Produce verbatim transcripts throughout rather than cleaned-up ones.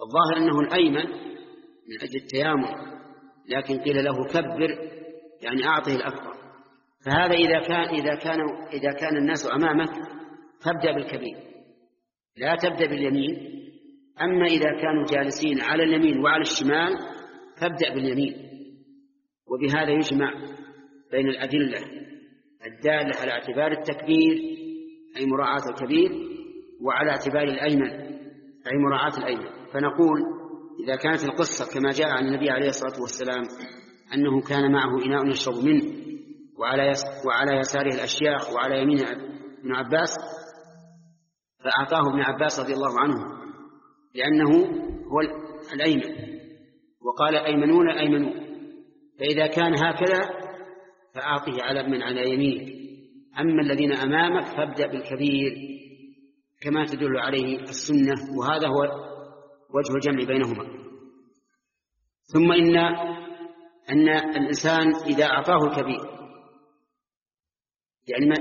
الظاهر أنه الأيمن من أجل التيامن، لكن قيل له كبر يعني أعطه الأكبر. فهذا إذا كان إذا كان إذا كان الناس أمامك فابدأ بالكبير، لا تبدأ باليمين. أما إذا كانوا جالسين على اليمين وعلى الشمال فابدأ باليمين. وبهذا يجمع بين الأدلة الدالة على اعتبار التكبير أي مراعاة الكبير، وعلى اعتبار الأيمن أي مراعاة الأيمن. فنقول إذا كانت القصة كما جاء عن النبي عليه الصلاة والسلام أنه كان معه إناء يشرب منه وعلى وعلى يساره الأشياخ وعلى يمين ابن عباس، فأعطاه ابن عباس رضي الله عنه لأنه هو الأيمن، وقال أيمنون أيمنون. فإذا كان هكذا فأعطه على من على يمينك. أما الذين أمامك فابدأ بالكبير كما تدل عليه السنة، وهذا هو وجه الجمع بينهما. ثم إن أن الإنسان إذا أعطاه الكبير يعني ما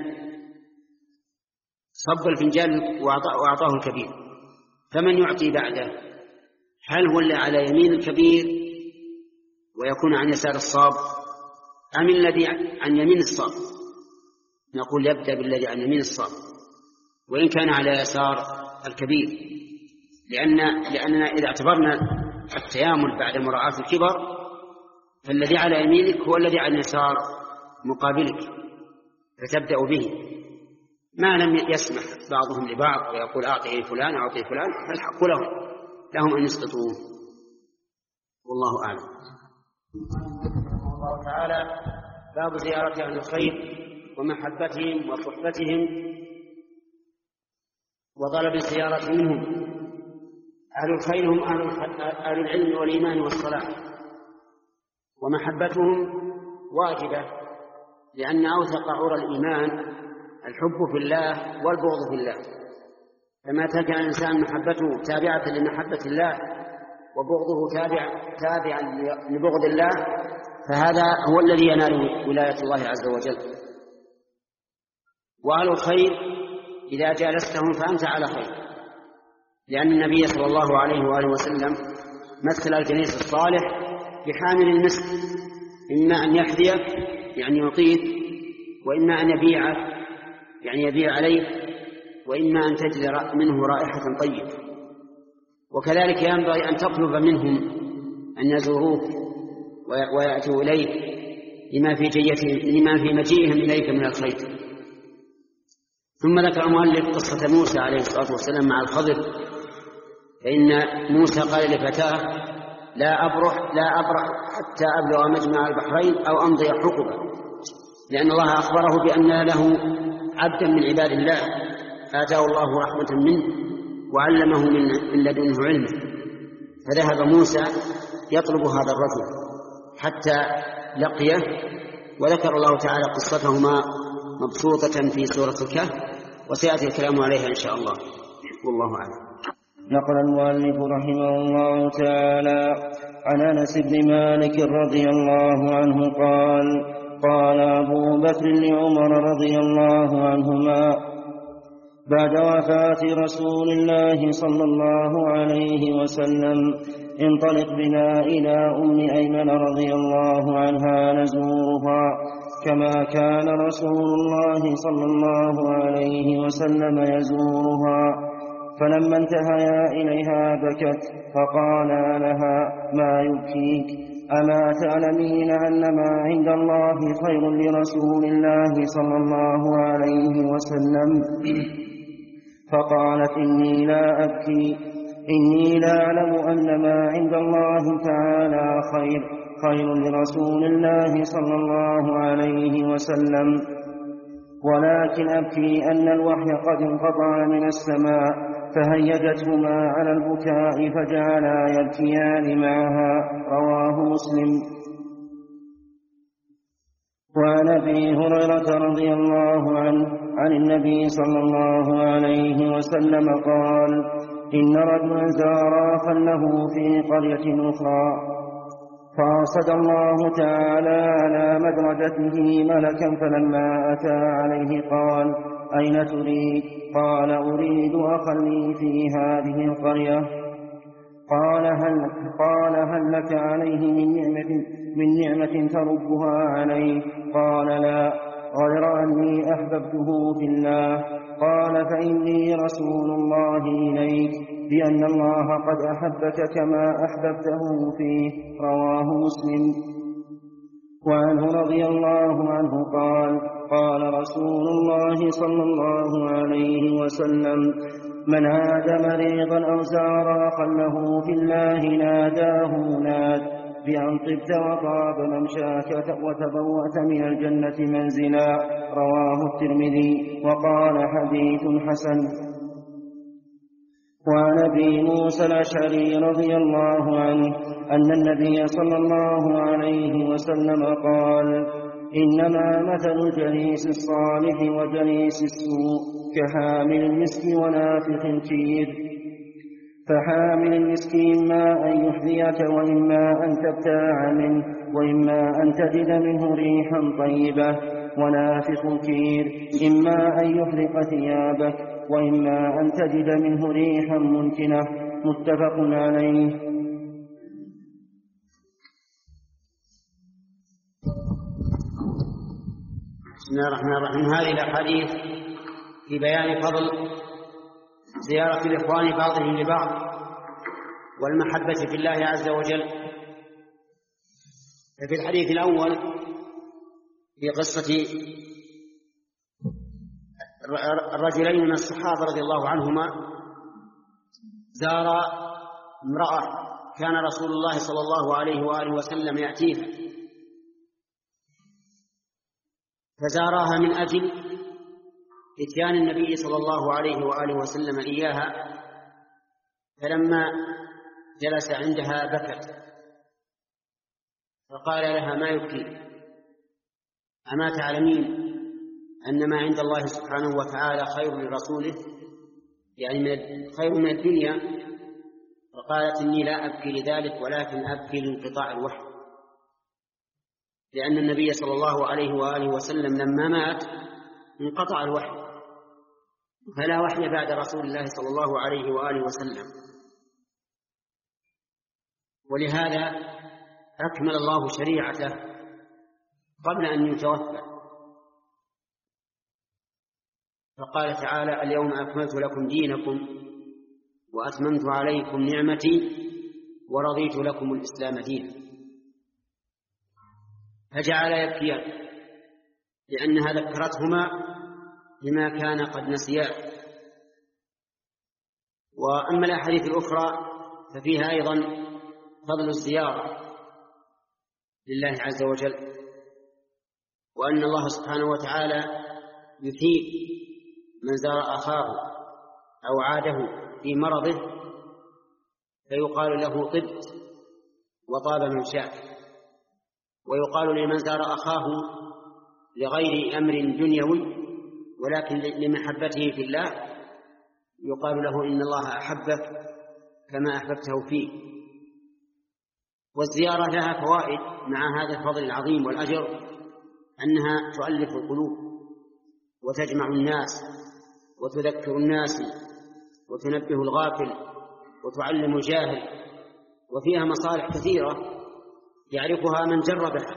صب الفنجان وأعطاه الكبير، فمن يعطي بعده؟ هل هو اللي على يمين الكبير ويكون عن يسار الصاب، أم الذي عن يمين الصاب؟ نقول يبدأ بالذي عن يمين الصاب وإن كان على يسار الكبير، لأن لأننا إذا اعتبرنا التيامن بعد مراعاة الكبر فالذي على يمينك هو الذي عن يسار مقابلك، فتبدأ به ما لم يسمح بعضهم لبعض ويقول أعطيه فلان أعطيه فلان، فالحق لهم لهم أن يسقطوه، والله أعلم. الله تعالى باب زيارة أهل الخير ومحبتهم وصحبتهم وطلب الزيارة منهم. أهل الخير هم أهل العلم والإيمان والصلاح، ومحبتهم واجبة لأن أوثق عرى الإيمان الحب في الله والبغض في الله. فما كان الإنسان محبته تابعة لمحبة الله وبغضه تابع تابعا لبغض الله فهذا هو الذي ينال ولاية الله عز وجل. وأهل الخير إذا جالستهم فأنت على خير، لأن النبي صلى الله عليه وآله وسلم مثل الجليس الصالح بحامل المسك، إما أن يحذيك يعني يعطيك، وإما أن يبيعك يعني يبيع عليك، وإما أن تجد منه رائحة طيبة. وكذلك ينبغي أن تطلب منهم أن يزوروك ويأتوا إليك لما في جيتهم لما في مجيئهم إليك من الخير. ثم ذكر المؤلف قصة موسى عليه الصلاة والسلام مع الخضر، فإن موسى قال لفتاه لا أبرح لا أبرح حتى أبلغ مجمع البحرين أو أمضي حقبة، لأن الله أخبره بأن له عبدا من عباد الله آتاه الله رحمة منه وعلمه من لدنه علمه. فذهب موسى يطلب هذا الرجل حتى لقيه، وذكر الله تعالى قصتهما مبسوطة في سورة الكهف، وسيأتي الكلام عليها إن شاء الله، والله أعلم. نقل المؤلف رحمه الله تعالى عن أنس بن مالك رضي الله عنه قال قال أبو بكر لعمر رضي الله عنهما بعد وفاة رسول الله صلى الله عليه وسلم انطلق بنا إلى أم أيمن رضي الله عنها نزورها كما كان رسول الله صلى الله عليه وسلم يزورها. فلما انتهيا إليها بكت فقال لها ما يبكيك، أما تعلمين أن ما عند الله خير لرسول الله صلى الله عليه وسلم؟ فقالت إني لا أبكي، إني لا أعلم أن ما عند الله تعالى خير خير لرسول الله صلى الله عليه وسلم، ولكن أبكي أن الوحي قد انقطع من السماء فهيجتهما على البكاء فجعلا يبكيان معها. رواه مسلم. وعن أبي هريرة رضي الله عنه عن النبي صلى الله عليه وسلم قال إن رجلا زار أخا له في قرية أخرى فأرسل الله تعالى على مدرجته ملكا، فلما أتى عليه قال أين تريد؟ قال أريد أخا لي في هذه القرية. قال هل, قال هل لك عليه من نعمة, من نعمة تربها عليه؟ قال لا، غير أني أحببته في الله. قال فإني رسول الله إليك بأن الله قد أحبك كما أحببته فيه. رواه مسلم. وعنه رضي الله عنه قال قال رسول الله صلى الله عليه وسلم: من عاد مريضا أو زار أخا له في الله ناداه ناد بأن طبت وطاب ممشاك وتبوأت من الجنة منزلا. رواه الترمذي وقال حديث حسن. وعن أبي موسى الأشعري رضي الله عنه أن النبي صلى الله عليه وسلم قال: إنما مثل الجليس الصالح وجليس السوء كحامل المسك ونافخ الكير. فحامل المسك إما أن يحذيك وإما أن تبتاع منه وإما أن تجد منه ريحا طيبة، ونافخ الكير إما أن يحرق ثيابك وإما أن تجد منه ريحا منتنة. متفق عليه. بسم الله الرحمن الرحيم. هذه الأحاديث في بيان فضل زيارة الإخوان بعضهم لبعض والمحبة في الله عز وجل. ففي الحديث الأول في قصة الرجلين من الصحابة رضي الله عنهما زار امرأة كان رسول الله صلى الله عليه وآله وسلم يأتيها، فزارها من أجل إتيان النبي صلى الله عليه وآله وسلم إياها. فلما جلس عندها بكت، فقال لها: ما يبكي؟ أما تعلمين أن ما عند الله سبحانه وتعالى خير لرسوله، يعني من خير من الدنيا؟ فقالت: إني لا أبكي لذلك ولكن أبكي لانقطاع الوحي، لأن النبي صلى الله عليه وآله وسلم لما مات انقطع الوحي، فلا وحي بعد رسول الله صلى الله عليه وآله وسلم. ولهذا أكمل الله شريعته قبل أن يتوفى، فقال تعالى: اليوم أكملت لكم دينكم وأتممت عليكم نعمتي ورضيت لكم الإسلام دينا. فجعل يبكيان لأنها ذكرتهما بما كان قد نسياه. وأما الأحاديث الأخرى ففيها أيضا فضل الزيارة لله عز وجل، وأن الله سبحانه وتعالى يثيب من زار أخاه أو عاده في مرضه فيقال له: طبت وطاب ممشاك. ويقال لمن زار أخاه لغير أمر دنيوي ولكن لمحبته في الله يقال له: إن الله أحبك كما أحببته فيه. والزيارة لها فوائد مع هذا الفضل العظيم والأجر، أنها تؤلف القلوب وتجمع الناس وتذكر الناس وتنبه الغافل وتعلم الجاهل، وفيها مصالح كثيرة يعرفها من جربها.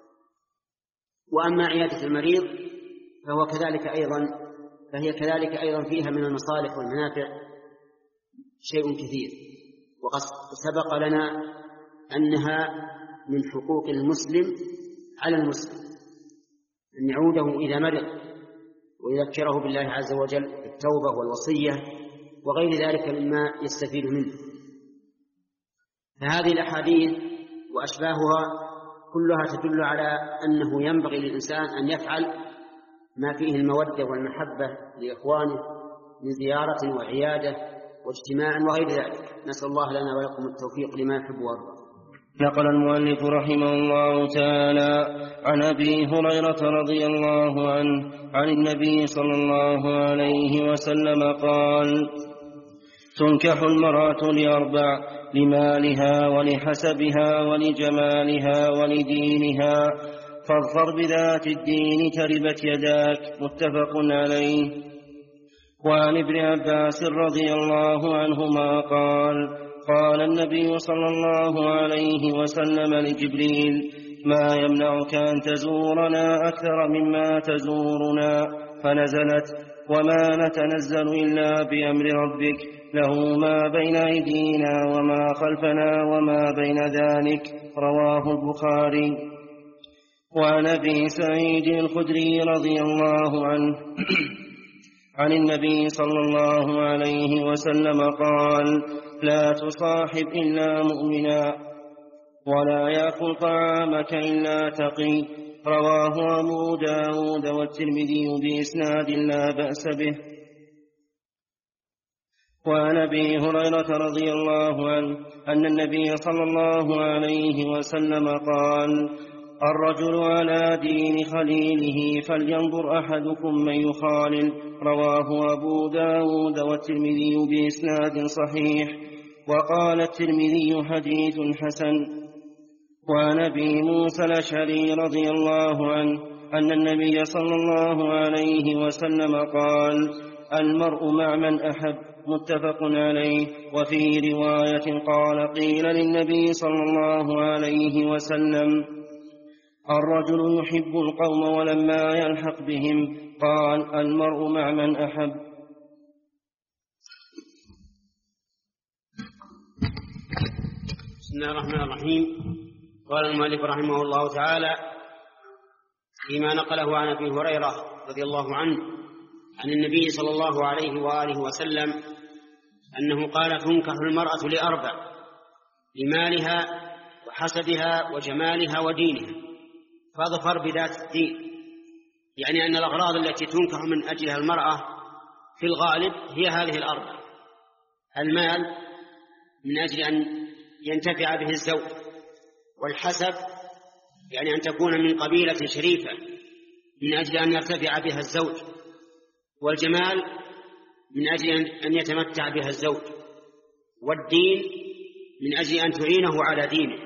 وأما عيادة المريض فهو كذلك أيضا فهي كذلك أيضا فيها من المصالح والمنافع شيء كثير. وقد سبق لنا أنها من حقوق المسلم على المسلم أن يعوده إذا مرض ويذكره بالله عز وجل بالتوبة والوصية وغير ذلك مما يستفيد منه. فهذه الأحاديث وأشباهها كلها تدل على أنه ينبغي للإنسان أن يفعل ما فيه المودة والمحبة لإخوانه من زيارة وعيادة واجتماع وغير ذلك. نسأل الله لنا ولكم التوفيق لما يحب ويرضى. نقل المؤلف رحمه الله تعالى عن أبي هريرة رضي الله عنه عن النبي صلى الله عليه وسلم قال: تنكح المرأة لأربع: لمالها ولحسبها ولجمالها ولدينها، فاظفر بذات الدين تربت يداك. متفق عليه. وعن ابن عباس رضي الله عنهما قال قال النبي صلى الله عليه وسلم لجبريل ما يمنعك أن تزورنا أكثر مما تزورنا فنزلت وما نتنزل إلا بأمر ربك له ما بين أيدينا وما خلفنا وما بين ذلك رواه البخاري. وعن أبي سعيد الخدري رضي الله عنه عن النبي صلى الله عليه وسلم قال لا تصاحب إلا مؤمنا ولا يأكل طعامك إلا تقي رواه أبو داود والترمذي بإسناد لا بأس به. وعن أبي هريرة رضي الله عنه أن النبي صلى الله عليه وسلم قال الرجل على دين خليله فلينظر أحدكم من يخالل رواه أبو داود والترمذي بإسناد صحيح وقال الترمذي حديث حسن. وعن أبي موسى الأشعري رضي الله عنه أن النبي صلى الله عليه وسلم قال المرء مع من أحب متفق عليه. وفي رواية قال قيل للنبي صلى الله عليه وسلم الرجل يحب القوم ولما يلحق بهم قال المرء مع من أحب. بسم الله الرحمن الرحيم. قال المؤلف رحمه الله تعالى فيما نقله عن أبي هريرة رضي الله عنه عن النبي صلى الله عليه وآله وسلم أنه قال تنكح المرأة لأربع لمالها وحسبها وجمالها ودينها فاظفر بذات الدين، يعني أن الأغراض التي تنكح من أجلها المرأة في الغالب هي هذه الأربع: المال من أجل أن ينتفع به الزوج، والحسب يعني أن تكون من قبيلة شريفة من أجل أن يرتفع بها الزوج، والجمال من أجل أن يتمتع بها الزوج، والدين من أجل أن تعينه على دينه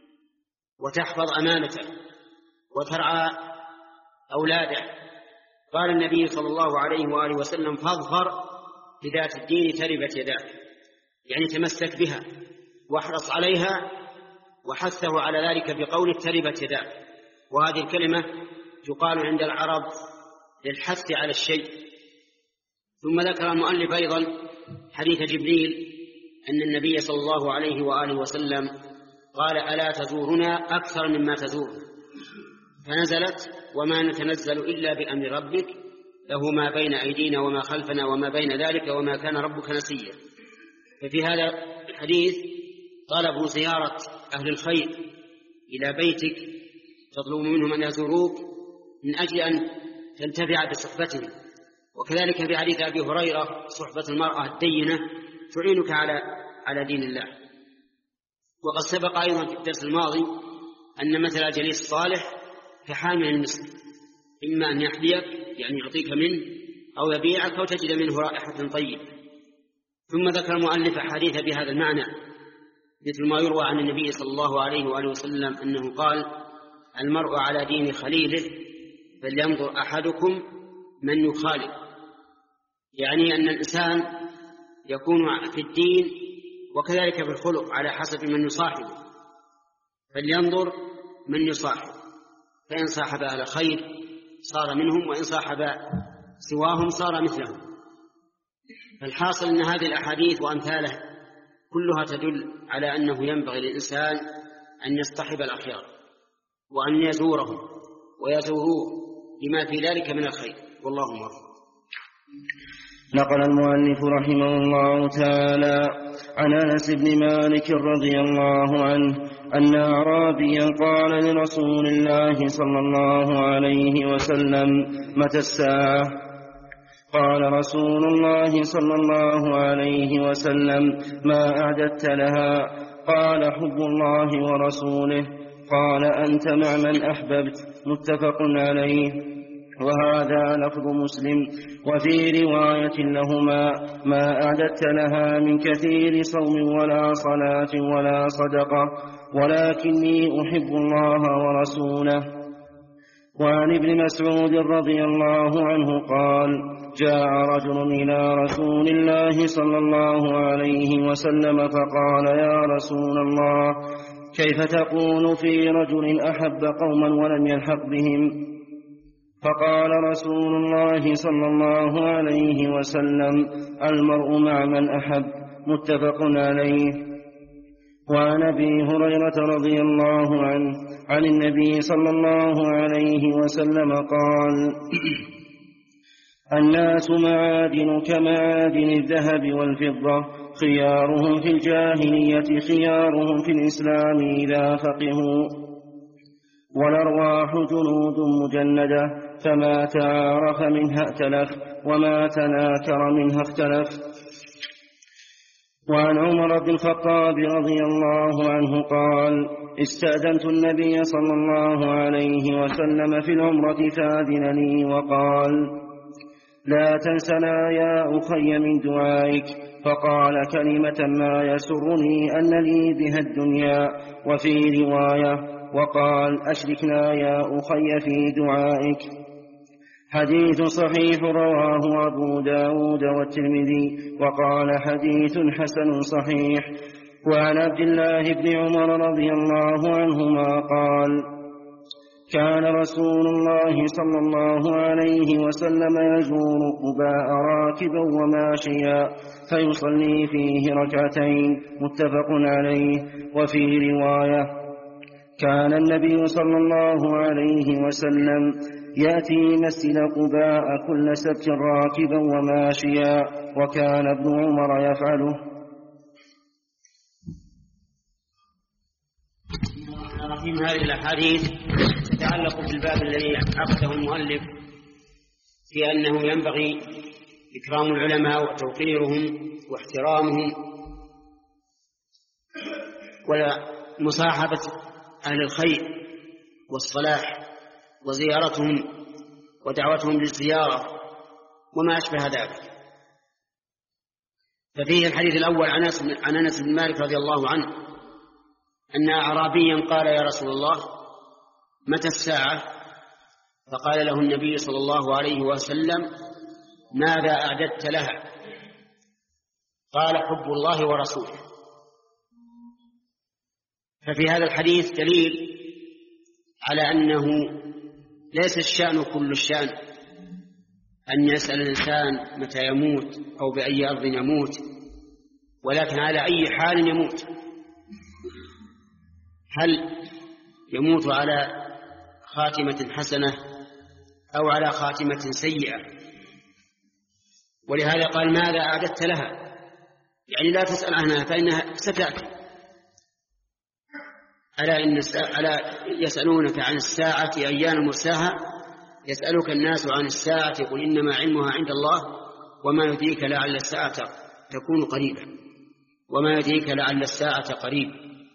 وتحفظ أمانته وترعى أولاده. قال النبي صلى الله عليه وآله وسلم فاظفر بذات الدين تربت يداك، يعني تمسك بها واحرص عليها، وحثه على ذلك بقول تربت يداك. وهذه الكلمة تقال عند العرب للحث على الشيء. ثم ذكر المؤلف أيضا حديث جبريل أن النبي صلى الله عليه وآله وسلم قال ألا تزورنا أكثر مما تزورنا، فنزلت وما نتنزل إلا بأمر ربك له ما بين أيدينا وما خلفنا وما بين ذلك وما كان ربك نسيا. ففي هذا الحديث طلب زيارة أهل الخير إلى بيتك، تطلب منهم أن يزوروك من أجل أن تنتفع بصحبتهم. وكذلك في حديث أبي هريرة صحبة المرأة الدينة تعينك على على دين الله. وقد سبق أيضا في الدرس الماضي أن مثل الجليس الصالح كحامل المسك، إما أن يحذيك يعني يعطيك منه أو يبيعك أو تجد منه رائحة طيبة. ثم ذكر المؤلف حديث بهذا المعنى مثل ما يروى عن النبي صلى الله عليه وآله وسلم أنه قال المرء على دين خليله فلينظر أحدكم من يخالف، يعني أن الإنسان يكون في الدين وكذلك في الخلق على حسب من يصاحبه، فلينظر من يصاحب، فإن صاحب أهل خير صار منهم، وإن صاحب سواهم صار مثلهم. فالحاصل أن هذه الأحاديث وأمثاله كلها تدل على أنه ينبغي للإنسان أن يصطحب الأخيار وأن يزورهم ويزوروه لما في ذلك من الخير، والله موفق. نقل المؤلف رحمه الله تعالى عن أنس بن مالك رضي الله عنه أن أعرابيا قال لرسول الله صلى الله عليه وسلم متى الساعة؟ قال رسول الله صلى الله عليه وسلم ما أعددت لها؟ قال حب الله ورسوله. قال أنت مع من أحببت، متفق عليه. وهذا لفظ مسلم. وفي رواية لهما ما أعددت لها من كثير صوم ولا صلاة ولا صدقة، ولكني أحب الله ورسوله. وعن ابن مسعود رضي الله عنه قال: جاء رجل إلى رسول الله صلى الله عليه وسلم فقال: يا رسول الله، كيف تقول في رجل أحب قوما ولم يلحق بهم؟ فقال رسول الله صلى الله عليه وسلم: المرء مع من أحب. متفق عليه. وعن أبي هريرة رضي الله عنه عن النبي صلى الله عليه وسلم قال: الناس معادن كمعادن الذهب والفضة، خيارهم في الجاهلية خيارهم في الإسلام إذا فقهوا. والأرواح جنود مجندة، فما تعارف منها ائتلف، وما تناكر منها اختلف. وعن عمر بن الخطاب رضي الله عنه قال: استأذنت النبي صلى الله عليه وسلم في العمرة فأذن لي وقال: لا تنسنا يا أخي من دعائك. فقال كلمة ما يسرني أن لي بها الدنيا. وفي رواية وقال: أشركنا يا أخي في دعائك. حديث صحيح رواه أبو داود والترمذي، وقال حديث حسن صحيح. وعن عبد الله بن عمر رضي الله عنهما قال: كان رسول الله صلى الله عليه وسلم يزور قباء راكبا وماشيا فيصلي فيه ركعتين. متفق عليه. وفي رواية: كان النبي صلى الله عليه وسلم يأتي مسجد قباء كل سبت راكبا وماشيا، وكان ابن عمر يفعله. من هذه الأحاديث تتعلق بالباب الذي عقده المؤلف في أنه ينبغي إكرام العلماء وتوقيرهم واحترامهم ومصاحبة أهل الخير والصلاح وزيارتهم ودعوتهم للزيارة وما أشبه ذلك. ففيه الحديث الأول عن أنس بن مالك رضي الله عنه أن أعرابيا قال: يا رسول الله، متى الساعة؟ فقال له النبي صلى الله عليه وسلم: ماذا أعددت لها؟ قال: حب الله ورسوله. ففي هذا الحديث دليل على أنه ليس الشأن كل الشأن أن يسأل الإنسان متى يموت أو بأي أرض يموت، ولكن على أي حال يموت. هل يموت على خاتمة حسنة أو على خاتمة سيئة؟ ولهذا قال: ماذا أعددت لها؟ يعني لا تسأل عنها فإنها ستأتي. ألا, إن ألا يسألونك عن الساعة أيان مرساها، يسألك الناس عن الساعة قل إنما علمها عند الله وما يدريك لعل الساعة تكون قريبا، وما يدريك لعل الساعة قريب.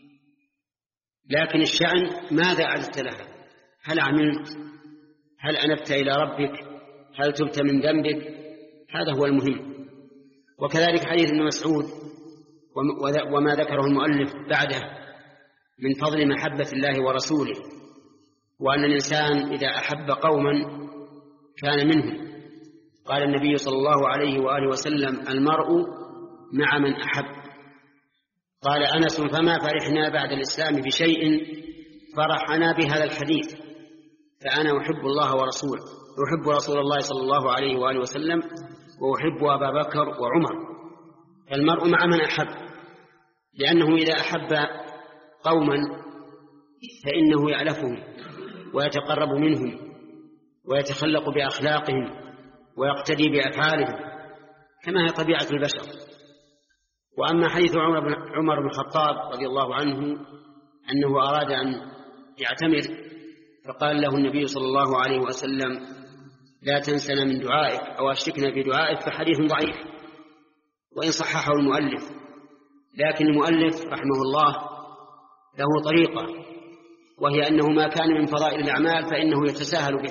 لكن الشأن ماذا أعددت لها؟ هل عملت؟ هل أنبت إلى ربك؟ هل تبت من ذنبك؟ هذا هو المهم. وكذلك حديث ابن مسعود وما ذكره المؤلف بعده من فضل محبة الله ورسوله، وأن الإنسان إذا أحب قوما كان منهم. قال النبي صلى الله عليه وآله وسلم: المرء مع من أحب. قال أنس: فما فرحنا بعد الإسلام بشيء فرحنا بهذا الحديث، فأنا أحب الله ورسوله، أحب رسول الله صلى الله عليه وآله وسلم، وأحب أبا بكر وعمر. المرء مع من أحب، لأنه إذا أحب قوما فإنه يألفهم ويتقرب منهم ويتخلق بأخلاقهم ويقتدي بأفعالهم كما هي طبيعة البشر. وأما حديث عمر بن الخطاب رضي الله عنه أنه أراد أن يعتمر فقال له النبي صلى الله عليه وسلم: لا تنسنا من دعائك أو أشركنا في دعائك، فحديث ضعيف وإن صححه المؤلف. لكن المؤلف رحمه الله له طريقة، وهي أنه ما كان من فضائل الأعمال فإنه يتساهل به،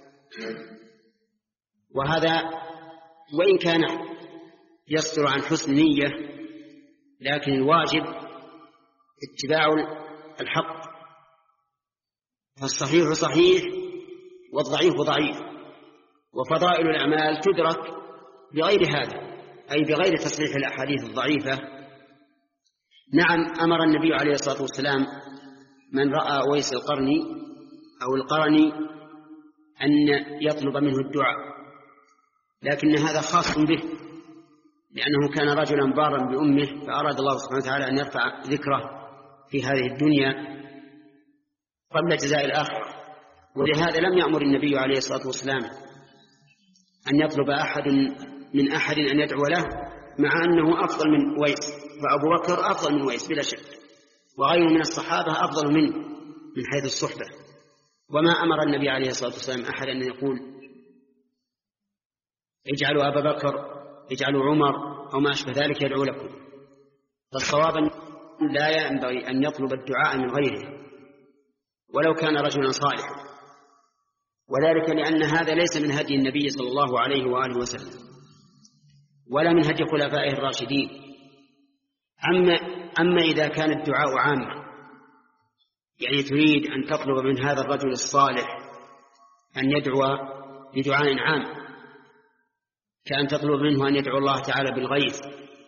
وهذا وإن كان يصدر عن حسن نية، لكن الواجب اتباع الحق. فالصحيح صحيح والضعيف ضعيف، وفضائل الأعمال تدرك بغير هذا، أي بغير تصحيح الأحاديث الضعيفة. نعم، أمر النبي عليه الصلاة والسلام من رأى أويس القرني أو القرني أن يطلب منه الدعاء، لكن هذا خاص به، لأنه كان رجلا بارا بأمه، فأراد الله سبحانه وتعالى أن يرفع ذكره في هذه الدنيا قبل جزاء الآخرة. ولهذا لم يأمر النبي عليه الصلاة والسلام أن يطلب أحد من أحد أن يدعو له، مع أنه أفضل من ويس، فأبو بكر أفضل من ويس بلا شك، وغيره من الصحابة أفضل منه من حيث الصحبة. وما أمر النبي عليه الصلاة والسلام أحد أن يقول اجعلوا أبا بكر، اجعلوا عمر، أو ما أشبه ذلك يدعو لكم. فالصواب لا ينبغي أن يطلب الدعاء من غيره ولو كان رجلا صالحا، وذلك لأن هذا ليس من هدي النبي صلى الله عليه وآله وسلم ولا من هدي خلفائه الراشدين. أما, أما إذا كان الدعاء عاما، يعني تريد أن تطلب من هذا الرجل الصالح أن يدعو بدعاء عام، كأن تطلب منه أن يدعو الله تعالى بالغيث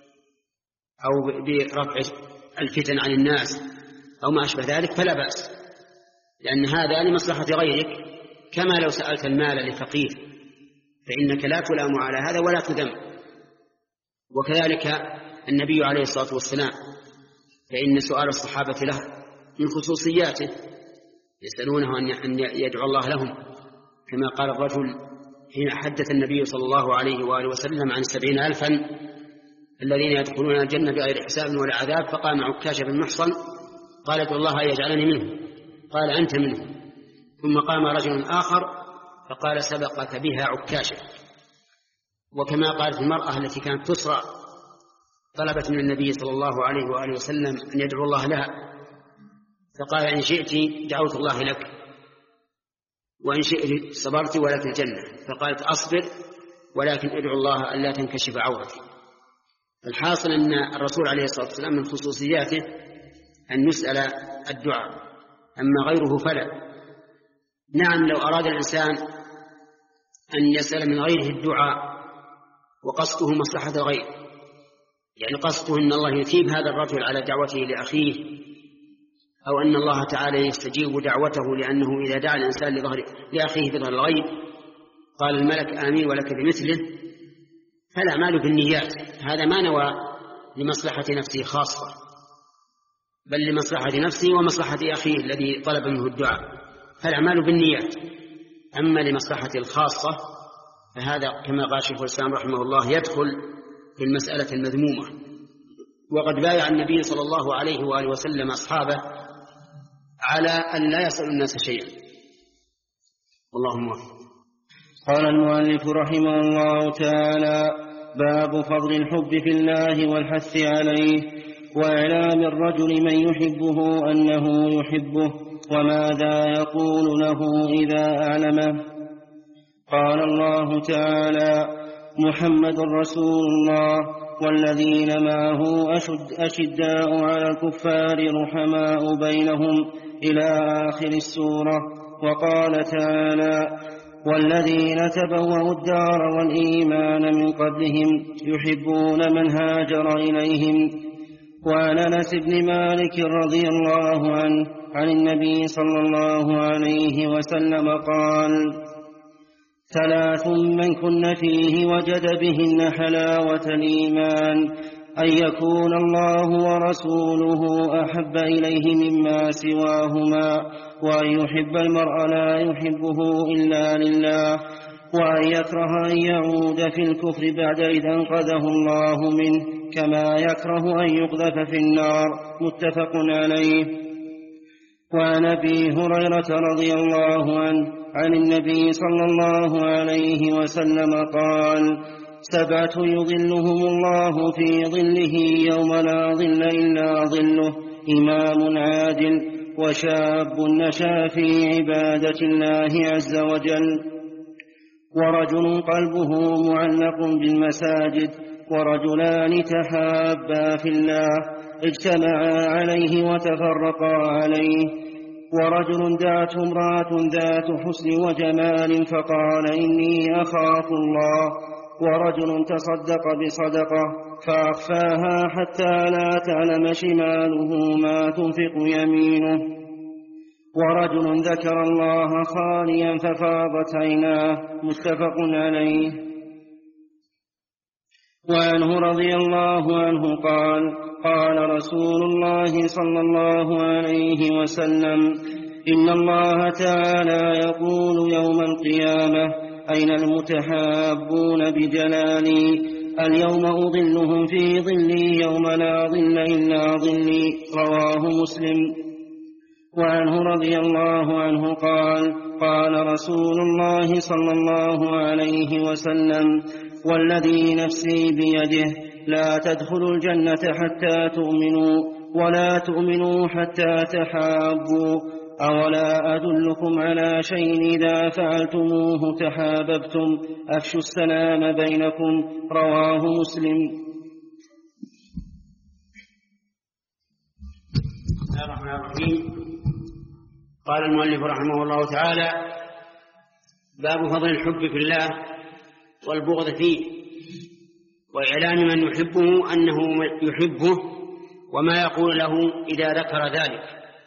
أو برفع الفتن عن الناس أو ما أشبه ذلك، فلا بأس، لأن هذا لمصلحة غيرك، كما لو سألت المال لفقير فإنك لا تلام على هذا ولا تذم. وكذلك النبي عليه الصلاة والسلام، فإن سؤال الصحابة له من خصوصياته، يسألونه أن يدعو الله لهم، كما قال الرجل حين حدث النبي صلى الله عليه وآله وسلم عن سبعين ألفا الذين يدخلون الجنة بغير حساب ولا عذاب، فقام عكاشة بن محصن قال ادعو الله أن يجعلني منه، قال أنت منه. ثم قام رجل آخر فقال سبقك بها عكاشة. وكما قالت المرأة التي كانت تسرع طلبت من النبي صلى الله عليه وآله وسلم أن يدعو الله لها، فقال إن شئت دعوت الله لك وإن شئت صبرت ولك الجنة، فقالت أصبر ولكن ادعو الله ألا تنكشف عورتي. الحاصل أن الرسول عليه الصلاة والسلام من خصوصياته أن يسأل الدعاء، أما غيره فلا. نعم، لو أراد الإنسان أن يسأل من غيره الدعاء وقصده مصلحة الغير، يعني قصده أن الله يثيب هذا الرجل على دعوته لأخيه، أو أن الله تعالى يستجيب دعوته لأنه إذا دعا الإنسان لظهر لأخيه بظهر الغيب قال الملك آمين ولك بمثله، فالأعمال بالنيات، هذا ما نوى لمصلحة نفسه خاصة، بل لمصلحة نفسه ومصلحة أخيه الذي طلب منه الدعاء، فالأعمال بالنيات. أما لمصلحة الخاصة فهذا كما قال شيخ الإسلام رحمه الله يدخل في المسألة المذمومة. وقد بايع النبي صلى الله عليه وآله وسلم أصحابه على أن لا يسأل الناس شيئا، والله موفق. قال المؤلف رحمه الله تعالى: باب فضل الحب في الله والحث عليه، وإعلام الرجل من يحبه أنه يحبه، وماذا يقول له إذا أعلمه. قال الله تعالى: محمد رسول الله والذين معه أشد أشداء على الكفار رحماء بينهم إلى آخر السورة. وقال تعالى: والذين تبوأوا الدار والإيمان من قبلهم يحبون من هاجر إليهم. وعن أنس بن مالك رضي الله عنه عن النبي صلى الله عليه وسلم قال: ثلاث من كن فيه وجد بهن حلاوة الإيمان: أن يكون الله ورسوله أحب إليه مما سواهما، وأن يحب المرء لا يحبه إلا لله، وأن يكره أن يعود في الكفر بعد إذ أنقذه الله منه، كما يكره أن يقذف في النار. متفق عليه. وعن أبي هريرة رضي الله عنه عن النبي صلى الله عليه وسلم قال: سبعة يظلهم الله في ظله يوم لا ظل إلا ظله: إمام عادل، وشاب نشأ في عبادة الله عز وجل، ورجل قلبه معلق بالمساجد، ورجلان تحابا في الله اجتمعا عليه وتفرقا عليه. ورجل دعته امرأة ذات حسن وجمال فقال إني أخاف الله، ورجل تصدق بصدقة فأخفاها حتى لا تعلم شماله ما تنفق يمينه، ورجل ذكر الله خاليا ففاضت عيناه، متفق عليه. وعنه رضي الله عنه قال قال رسول الله صلى الله عليه وسلم إن الله تعالى يقول يوم القيامة أين المتحابون بجلالي، اليوم أظلهم في ظلي يوم لا ظل إلا ظلي، رواه مسلم. وعنه رضي الله عنه قال قال رسول الله صلى الله عليه وسلم والذي نفسي بيده لا تدخلوا الجنة حتى تؤمنوا ولا تؤمنوا حتى تحابوا، أولا أدلكم على شيء إذا فعلتموه تحاببتم، أفشوا السلام بينكم، رواه مسلم. بسم الله الرحمن الرحيم. قال المؤلف رحمه الله تعالى: باب فضل الحب في الله والبغض فيه، وإعلام من يحبه أنه يحبه وما يقول له إذا ذكر ذلك.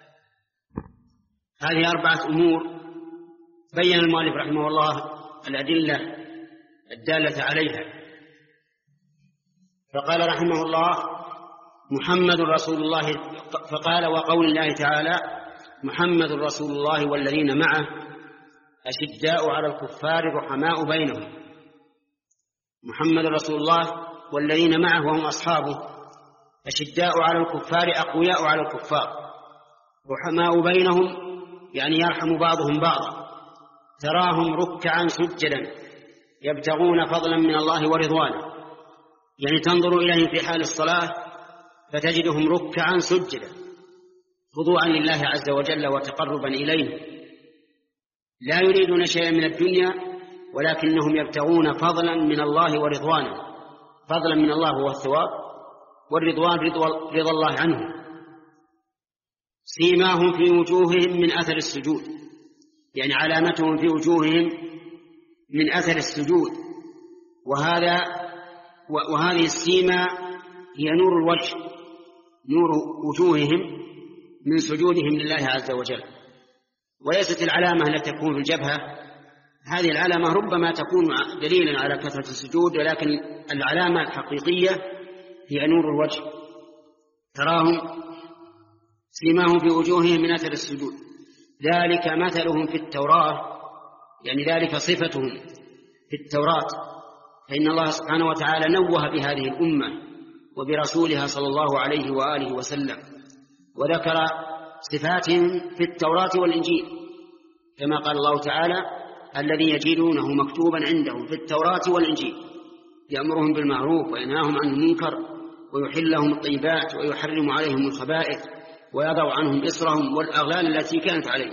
هذه أربعة أمور بين المؤلف رحمه الله الأدلة الدالة عليها، فقال رحمه الله: محمد رسول الله، فقال: وقول الله تعالى: محمد رسول الله والذين معه أشداء على الكفار رحماء بينهم. محمد رسول الله والذين معه وهم أصحابه أشداء على الكفار أقوياء على الكفار، رحماء بينهم يعني يرحم بعضهم بعضا، تراهم ركعا سجدا يبتغون فضلا من الله ورضوانه، يعني تنظر إليهم في حال الصلاة فتجدهم ركعا سجدا خضوعا لله عز وجل وتقربا إليه، لا يريدون شيئا من الدنيا ولكنهم يبتغون فضلا من الله ورضوانه. فضلا من الله هو الثواب، والرضوان رضا الله عنه. سيماهم في وجوههم من أثر السجود، يعني علامتهم في وجوههم من أثر السجود، وهذا وهذه السيمة هي نور الوجه، نور وجوههم من سجودهم لله عز وجل، وليست العلامة التي تكون في الجبهة. هذه العلامة ربما تكون دليلا على كثرة السجود، ولكن العلامة الحقيقية هي نور الوجه. تراهم سيماهم في وجوههم من أثر السجود، ذلك مثلهم في التوراة، يعني ذلك صفتهم في التوراة، فإن الله سبحانه وتعالى نوه بهذه الأمة وبرسولها صلى الله عليه وآله وسلم، وذكر صفاتهم في التوراة والإنجيل، كما قال الله تعالى: الذي يجدونه مكتوبا عندهم في التوراة والإنجيل يأمرهم بالمعروف وينهاهم عن المنكر ويحل لهم الطيبات ويحرم عليهم الخبائث ويضع عنهم إصرهم والأغلال التي كانت عليهم.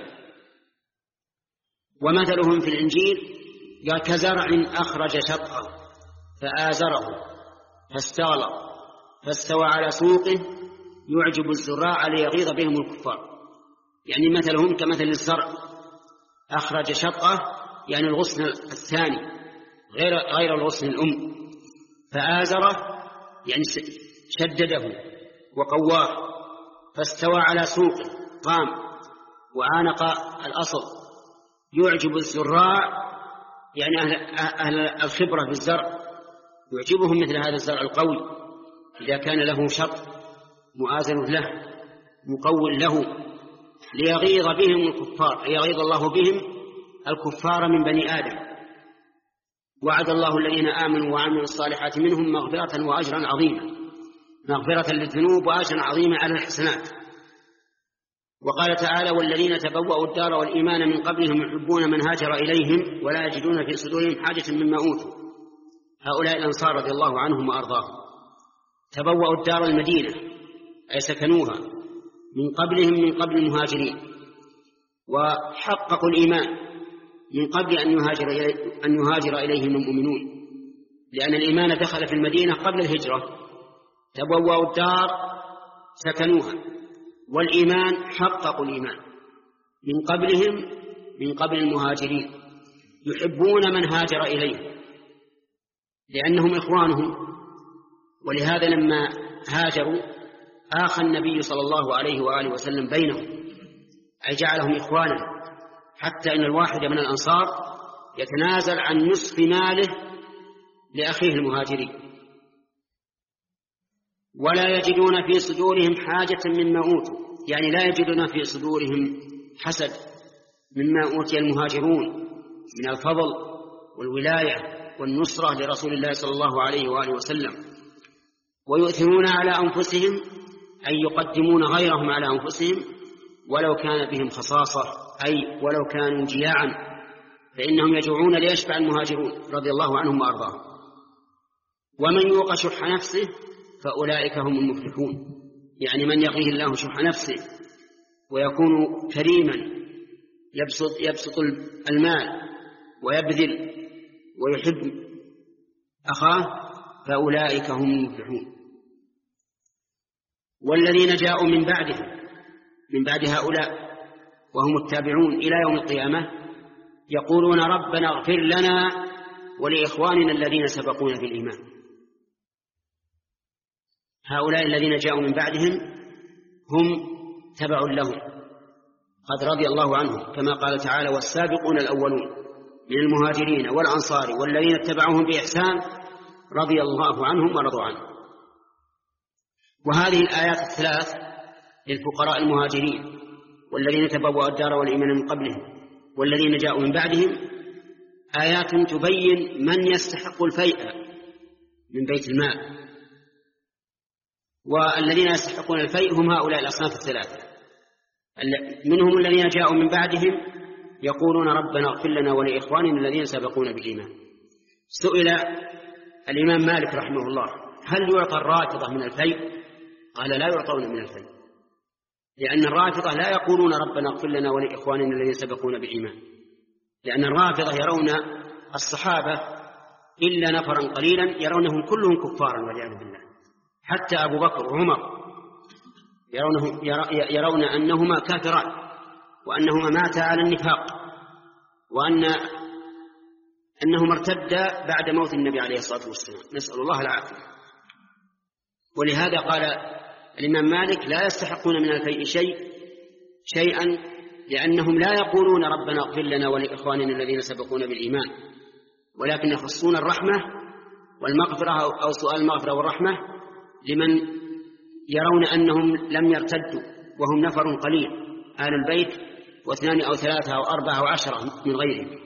ومثلهم في الإنجيل قال: كزرع أخرج شطأه فآزره فاستغلظ فاستوى على سوقه يعجب الزراع ليغيظ بهم الكفار. يعني مثلهم كمثل الزرع أخرج شطأه، يعني الغصن الثاني غير غير الغصن الأم، فآزره يعني شدده وقواه، فاستوى على سوقه قام وعانق الأصل، يعجب الزراع يعني أهل الخبرة في الزرع، يعجبهم مثل هذا الزرع القوي إذا كان له شط مؤازن له مقول له، ليغيظ بهم الكفار، ليغيظ الله بهم الكفار من بني آدم. وعد الله الذين آمنوا وعملوا الصالحات منهم مغفرة وأجرا عظيما، مغفرة للذنوب وأجرا عظيما على الحسنات. وقال تعالى: والذين تبوأوا الدار والإيمان من قبلهم يحبون من هاجر إليهم ولا يجدون في صدورهم حاجة مما أوتوا، هؤلاء الأنصار رضي الله عنهم وأرضاهم. تبوأوا الدار المدينة أي سكنوها من قبلهم من قبل المهاجرين، وحققوا الإيمان من قبل أن يهاجر, أن يهاجر إليهم المؤمنون، لأن الإيمان دخل في المدينة قبل الهجرة. تبوأوا الدار سكنوها، والإيمان حققوا الإيمان، من قبلهم من قبل المهاجرين يحبون من هاجر إليه لأنهم إخوانهم، ولهذا لما هاجروا آخى النبي صلى الله عليه وآله وسلم بينهم، أي جعلهم إخوانا، حتى إن الواحد من الأنصار يتنازل عن نصف ماله لأخيه المهاجرين، ولا يجدون في صدورهم حاجة مما أوتوا، يعني لا يجدون في صدورهم حسد مما أوتي المهاجرون من الفضل والولاية والنصرة لرسول الله صلى الله عليه وآله وسلم، ويؤثرون على أنفسهم أي يقدمون غيرهم على أنفسهم ولو كان بهم خصاصة، أي ولو كانوا جياعا فإنهم يجوعون ليشبع المهاجرون رضي الله عنهم وأرضاهم. ومن يوق شح نفسه فأولئك هم المفلحون، يعني من يقيه الله شح نفسه ويكون كريما يبسط, يبسط المال ويبذل ويحب أخاه فأولئك هم المفلحون. والذين جاءوا من بعدهم من بعد هؤلاء وهم التابعون إلى يوم القيامة يقولون ربنا اغفر لنا ولإخواننا الذين سبقونا بالإيمان. هؤلاء الذين جاءوا من بعدهم هم تبع لهم قد رضي الله عنهم، كما قال تعالى والسابقون الأولون من المهاجرين والأنصار والذين اتبعوهم بإحسان رضي الله عنهم ورضوا عنه. وهذه الآيات الثلاث للفقراء المهاجرين والذين تبوأوا الدار والإيمان من قبلهم والذين جاءوا من بعدهم آيات تبين من يستحق الفيء من بيت المال، والذين يستحقون الفيء هم هؤلاء الأصناف الثلاثة. منهم الذين جاءوا من بعدهم يقولون ربنا اغفر لنا ولإخواننا الذين سبقونا بالإيمان. سئل الإمام مالك رحمه الله هل يعطى الرافضة من الفيء؟ قال لا يعطون من الفيء، لأن الرافضة لا يقولون ربنا اغفر لنا ولإخواننا الذين سبقونا بالإيمان، لأن الرافضة يرون الصحابة إلا نفرا قليلا يرونهم كلهم كفارا والعياذ بالله، حتى أبو بكر وعمر يرونه يرون أنهما كافران وأنهما ماتا على النفاق وأن أنهما ارتدا بعد موت النبي عليه الصلاة والسلام، نسأل الله العافية. ولهذا قال الإمام مالك لا يستحقون من الفيء شيء شيئا لأنهم لا يقولون ربنا اغفر لنا ولإخواننا الذين سبقونا بالإيمان، ولكن يخصون الرحمة والمغفرة أو سؤال المغفرة والرحمة لمن يرون أنهم لم يرتدوا وهم نفر قليل آل البيت واثنان أو ثلاثة أو أربعة أو عشرة من غيرهم.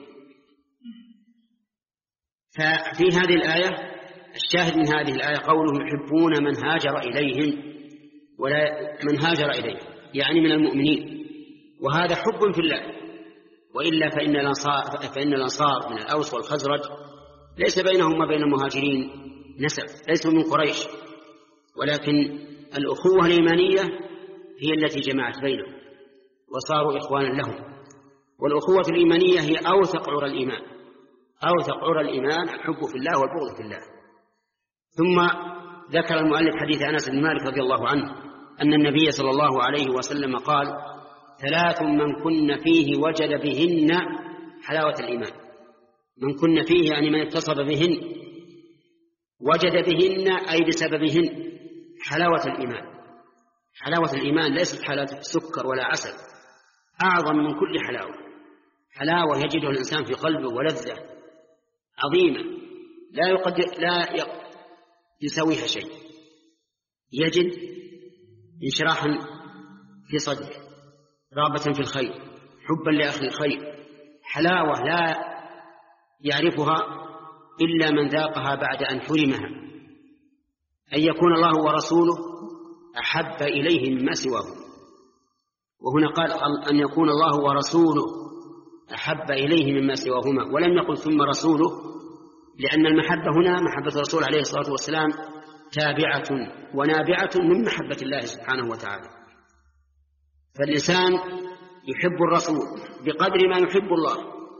ففي هذه الآية الشاهد من هذه الآية قولهم يحبون من هاجر إليهم، ولا من هاجر إليه يعني من المؤمنين، وهذا حب في الله. وإلا فإن الأنصار, فإن الأنصار من الأوس والخزرج ليس بينهم وبين المهاجرين نسب، ليسوا من قريش، ولكن الأخوة الإيمانية هي التي جمعت بينهم وصاروا إخوانا لهم. والأخوة الإيمانية هي أوثق عرى الإيمان، أوثق عرى الإيمان الحب في الله والبغض في الله. ثم ذكر المؤلف حديث أنس بن مالك رضي الله عنه أن النبي صلى الله عليه وسلم قال ثلاث من كن فيه وجد بهن حلاوة الإيمان. من كن فيه يعني من اتصف بهن، وجد بهن أي بسببهن حلاوة الإيمان. حلاوة الإيمان ليست حلاوة سكر ولا عسل، أعظم من كل حلاوة. حلاوة يجدها الإنسان في قلبه ولذة عظيمة لا يقدر لا يسويها شيء، يجد انشراحا في صدره، رغبة في الخير، حبا لأخي الخير، حلاوة لا يعرفها إلا من ذاقها بعد أن حرمها. أن يكون الله ورسوله أحب إليه مما سواه. وهنا قال أن يكون الله ورسوله أحب إليه مما سواهما، ولم يقل ثم رسوله، لأن المحبة هنا محبة الرسول عليه الصلاة والسلام تابعة ونابعة من محبة الله سبحانه وتعالى. فالإنسان يحب الرسول بقدر ما يحب الله،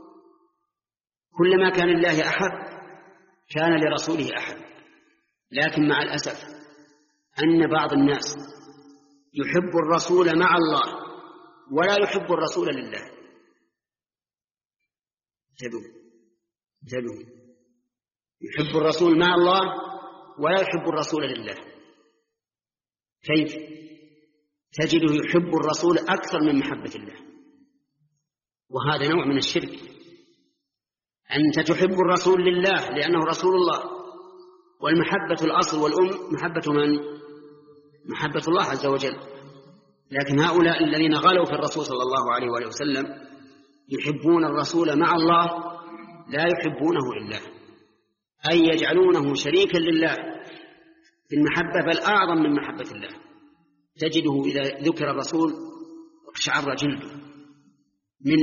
كلما كان الله أحب كان لرسوله أحب. لكن مع الأسف أن بعض الناس يحب الرسول مع الله ولا يحب الرسول لله. انتبهوا انتبهوا يحب الرسول مع الله ولا يحب الرسول لله. كيف؟ تجده يحب الرسول أكثر من محبة الله، وهذا نوع من الشرك. أنت تحب الرسول لله لأنه رسول الله، والمحبة الأصل والأم محبة من؟ محبة الله عز وجل. لكن هؤلاء الذين غلوا في الرسول صلى الله عليه وآله وسلم يحبون الرسول مع الله لا يحبونه لله، أي يجعلونه شريكا لله في المحبة بل أعظم من محبة الله. تجده إذا ذكر الرسول اقشعر جلده من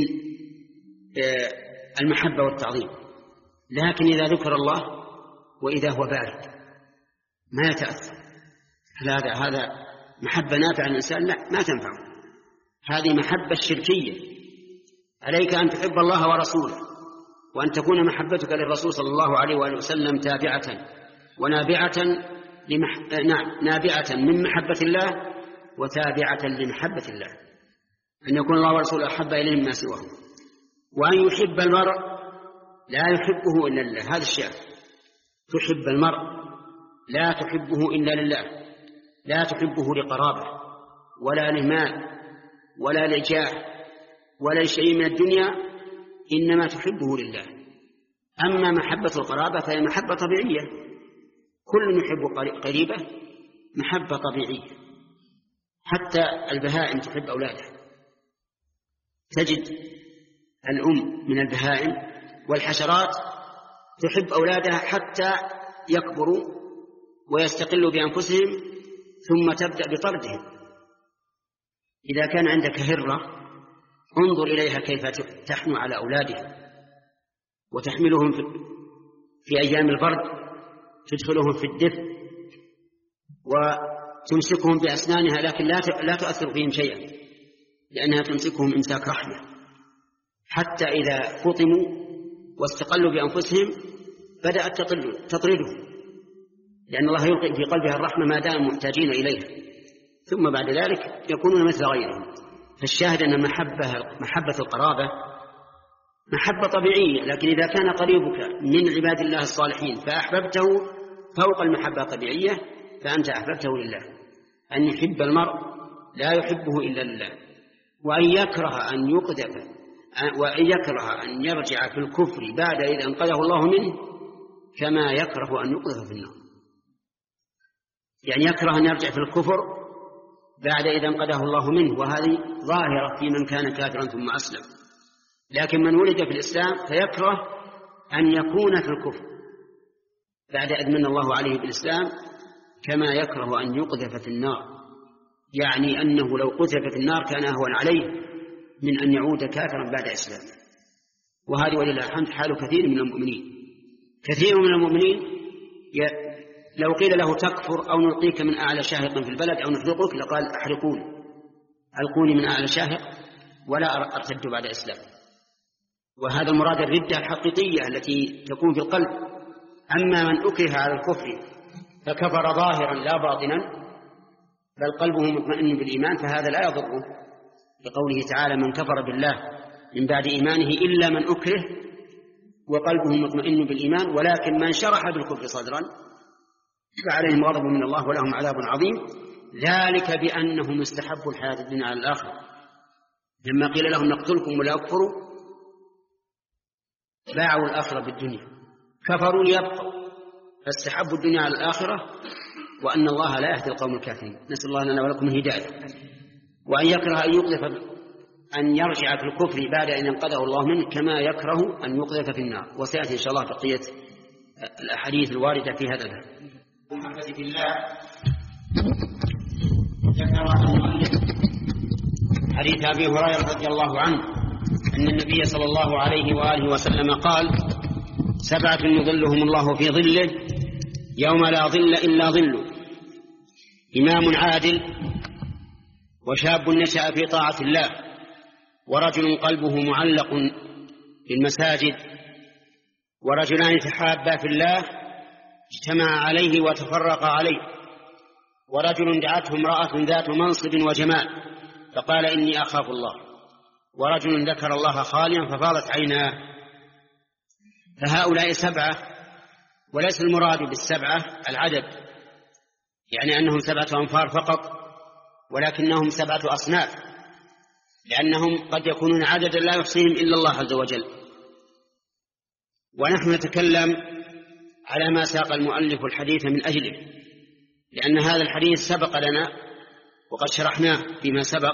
المحبة والتعظيم، لكن إذا ذكر الله وإذا هو بارد ما يتأثر. هذا هذا محبة نافعة للإنسان؟ لا، ما تنفع. هذه محبة شركية. عليك أن تحب الله ورسوله، وأن تكون محبتك للرسول صلى الله عليه وآله وسلم تابعة ونابعة لمح... نابعة من محبة الله وتابعة لمحبة الله، أن يكون الله ورسوله أحب إليه مما سواه. وأن يحب المرء لا يحبه إلا لله. هذا الشيء، تحب المرء لا تحبه إلا لله، لا تحبه لقرابة ولا لمال ولا لجاه ولا لشيء من الدنيا، إنما تحبه لله. أما محبة القرابة فهي محبة طبيعية، كل يحب قريبه محبة طبيعية. حتى البهائم تحب أولادها، تجد الأم من البهائم والحشرات تحب أولادها حتى يكبروا ويستقلوا بأنفسهم ثم تبدأ بطردهم. إذا كان عندك هرة انظر إليها كيف تحنو على أولادها وتحملهم في أيام البرد، تدخلهم في الدفء وتمسكهم بأسنانها، لكن لا تؤثر فيهم شيئا لأنها تمسكهم إمساك رحمة. حتى إذا فطموا واستقلوا بأنفسهم بدأت تطردهم، لأن الله يلقي في قلبها الرحمة ما دام محتاجين إليها، ثم بعد ذلك يكونون مثل غيرهم. فالشاهد أن محبة, محبة القرابة محبة طبيعية، لكن إذا كان قريبك من عباد الله الصالحين فأحببته فوق المحبة الطبيعية فأنت أحببته لله. أن يحب المرء لا يحبه إلا لله، وأن يكره أن يقذف وأن يكره أن يرجع في الكفر بعد إذا أنقذه الله منه كما يكره أن يقذف في النار. يعني يكره أن يرجع في الكفر بعد إذا أنقذه الله منه، وهذه ظاهرة في من كان كافرا ثم أسلم. لكن من ولد في الإسلام فيكره أن يكون في الكفر بعد إذ من الله عليه بالإسلام كما يكره أن يقذف في النار، يعني أنه لو قذف في النار كان أهون عليه من أن يعود كافرا بعد إسلامه. وهذه ولله الحمد حال كثير من المؤمنين. كثير من المؤمنين لو قيل له تكفر أو نلقيك من أعلى شاهق في البلد أو نحرقك لقال أحرقوني، ألقوني من أعلى شاهق ولا أرتد بعد إسلام. وهذا المراد الردة الحقيقية التي تكون في القلب. أما من أكره على الكفر فكفر ظاهرا لا باطنا بل قلبه مطمئن بالإيمان فهذا لا يضره، لقوله تعالى من كفر بالله من بعد إيمانه إلا من أكره وقلبه مطمئن بالإيمان، ولكن من شرح بالكفر صدرا فعليهم غضب من الله ولهم عذاب عظيم، ذلك بأنهم استحبوا الحياة الدنيا على الآخرة. لما قيل لهم نقتلكم ولا أكفروا باعوا الآخرة بالدنيا، كفروا ليبقوا، فاستحبوا الدنيا على الآخرة، وأن الله لا يهدي القوم الكافرين. نسأل الله لنا ولكم الهداية. وأن يكره أن يقذف أن يرجع في الكفر بعد أن ينقذه الله منه كما يكره أن يقذف في النار. وسيأتي إن شاء الله بقية الأحاديث الواردة في هذا الباب. محبة الله ذكر المؤلف حديث أبي هريرة رضي الله عنه أن النبي صلى الله عليه وآله وسلم قال سبعة يظلهم الله في ظله يوم لا ظل إلا ظله: إمام عادل، وشاب نشأ في طاعة الله، ورجل قلبه معلق في المساجد، ورجلان تحابا في الله اجتمعا عليه وتفرقا عليه، ورجل دعته امرأة ذات منصب وجمال فقال إني أخاف الله، ورجل ذكر الله خاليا ففاضت عيناه. فهؤلاء سبعة، وليس المراد بالسبعة العدد، يعني أنهم سبعة أنفار فقط، ولكنهم سبعة أصناف، لأنهم قد يكونون عددا لا يحصيهم إلا الله عز وجل. ونحن نتكلم على ما ساق المؤلف الحديث من أجله، لأن هذا الحديث سبق لنا وقد شرحناه فيما سبق،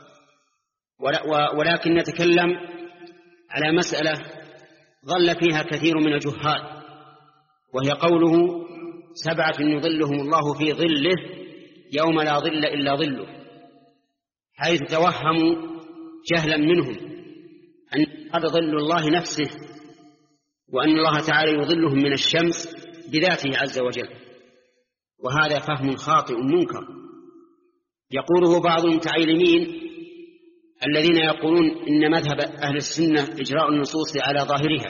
ولكن نتكلم على مسألة ظل فيها كثير من الجهال، وهي قوله سبعة يظلهم الله في ظله يوم لا ظل إلا ظله، حيث توهموا جهلا منهم أن هذا ظل الله نفسه، وأن الله تعالى يظلهم من الشمس بذاته عز وجل، وهذا فهم خاطئ منكر يقوله بعض المتعلمين الذين يقولون إن مذهب أهل السنة إجراء النصوص على ظاهرها،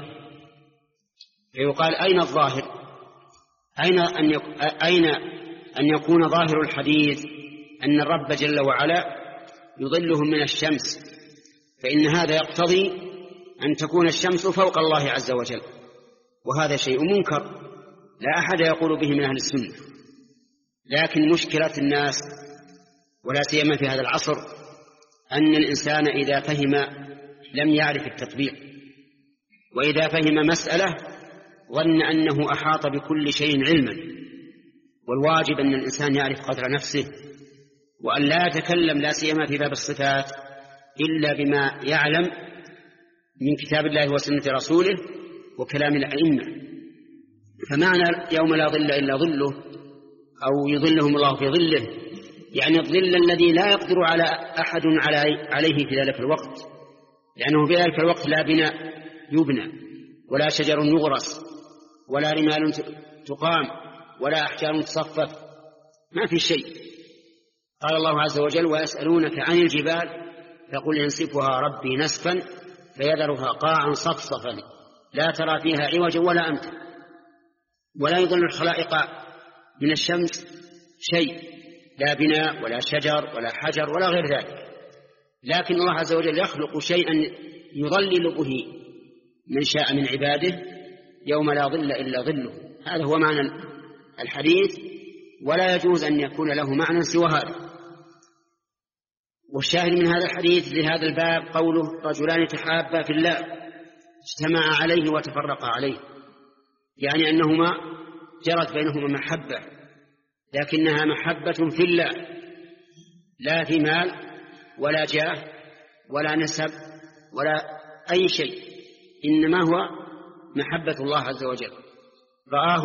فيقال أين الظاهر؟ أين أن أين أن يكون ظاهر الحديث أن الرب جل وعلا يظلهم من الشمس، فإن هذا يقتضي أن تكون الشمس فوق الله عز وجل، وهذا شيء منكر لا أحد يقول به من أهل السنة. لكن مشكلة الناس ولا سيما في هذا العصر أن الإنسان إذا فهم لم يعرف التطبيق، وإذا فهم مسألة ظن أنه أحاط بكل شيء علما، والواجب أن الإنسان يعرف قدر نفسه، وأن لا يتكلم لا سيما في باب الصفات إلا بما يعلم من كتاب الله وسنة رسوله وكلام الأئمة. فمعنى يوم لا ظل إلا ظله أو يظلهم الله في ظله، يعني الظل الذي لا يقدر على أحد عليه في ذلك الوقت، لأنه في ذلك الوقت لا بناء يبنى ولا شجر يغرس ولا رمال تقام ولا أحجار تصفف، ما في شيء. قال الله عز وجل ويسألونك عن الجبال فقل ينسفها ربي نسفا فيذرها قاعا صفصفا لا ترى فيها عوجا ولا أمتا، ولا يضل الخلائق من الشمس شيء، لا بناء ولا شجر ولا حجر ولا غير ذلك، لكن الله عز وجل يخلق شيئا يظلل به من شاء من عباده يوم لا ظل إلا ظله. هذا هو معنى الحديث، ولا يجوز أن يكون له معنى سوى هذا. والشاهد من هذا الحديث لهذا الباب قوله رجلان تحابا في الله اجتمعا عليه وتفرقا عليه، يعني أنهما جرت بينهما محبة، لكنها محبة في الله، لا في مال ولا جاه ولا نسب ولا أي شيء، إنما هو محبة الله عز وجل. رآه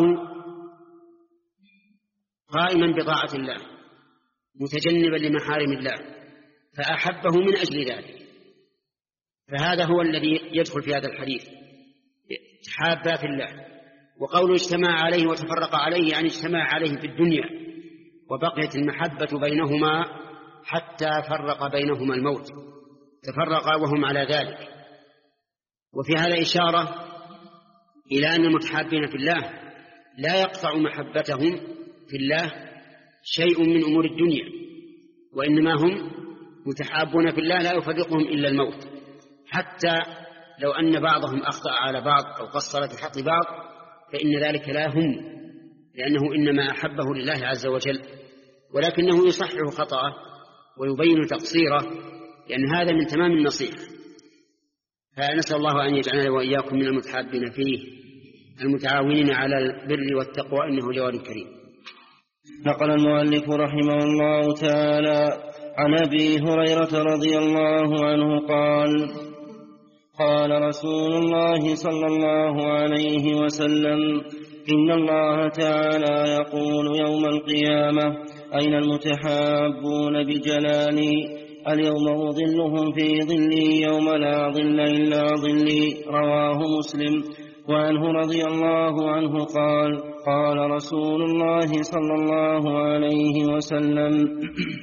قائما بطاعة الله متجنبا لمحارم الله فأحبه من أجل ذلك، فهذا هو الذي يدخل في هذا الحديث، تحابا في الله. وقوله اجتمع عليه وتفرق عليه يعني اجتمع عليه في الدنيا وبقيت المحبة بينهما حتى فرق بينهما الموت، تفرقا وهم على ذلك. وفي هذا إشارة إلى أن المتحابين في الله لا يقطع محبتهم في الله شيء من أمور الدنيا، وإنما هم متحابون في الله لا يفرقهم إلا الموت، حتى لو أن بعضهم أخطأ على بعض أو قصر في حق بعض فإن ذلك لا هم، لأنه إنما أحبه لله عز وجل، ولكنه يصحح خطأه ويبين تقصيره، لأن هذا من تمام النصيحة. فنسأل الله أن يجعلنا وإياكم من المتحابين فيه المتعاونين على البر والتقوى إنه جواد كريم. نقل المؤلف رحمه الله تعالى عن أبي هريرة رضي الله عنه قال قال رسول الله صلى الله عليه وسلم إن الله تعالى يقول يوم القيامة أين المتحابون بجلالي اليوم أظلهم في ظلي يوم لا ظل إلا ظلي. رواه مسلم. وعنه رضي الله عنه قال قال رسول الله صلى الله عليه وسلم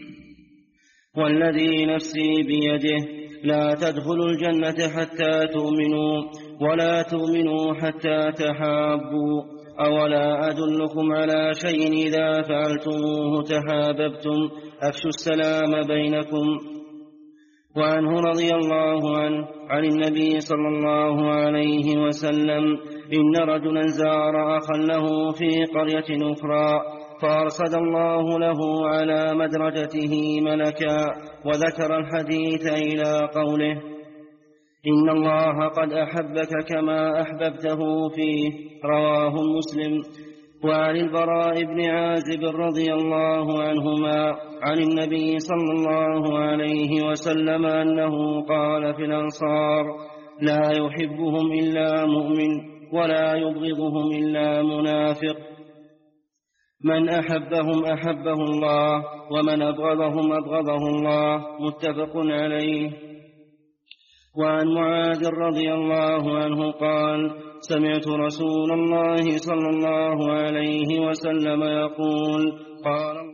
والذي نفسي بيده لا تدخلوا الجنة حتى تؤمنوا ولا تؤمنوا حتى تحابوا أولا أدلكم على شيء إذا فعلتموه تحاببتم أفشوا السلام بينكم. وعنه رضي الله عنه عن النبي صلى الله عليه وسلم إن رجلا زار أخا له في قرية أخرى فأرصد الله له على مدرجته ملكا، وذكر الحديث إلى قوله إن الله قد أحبك كما أحببته فيه، رواه مسلم. وعن البراء بن عازب رضي الله عنهما عن النبي صلى الله عليه وسلم أنه قال في الأنصار لا يحبهم إلا مؤمن ولا يبغضهم إلا منافق، من أحبهم أحبه الله ومن أبغضهم أبغضه الله، متفق عليه. وعن معاذ رضي الله عنه قال سمعت رسول الله صلى الله عليه وسلم يقول قال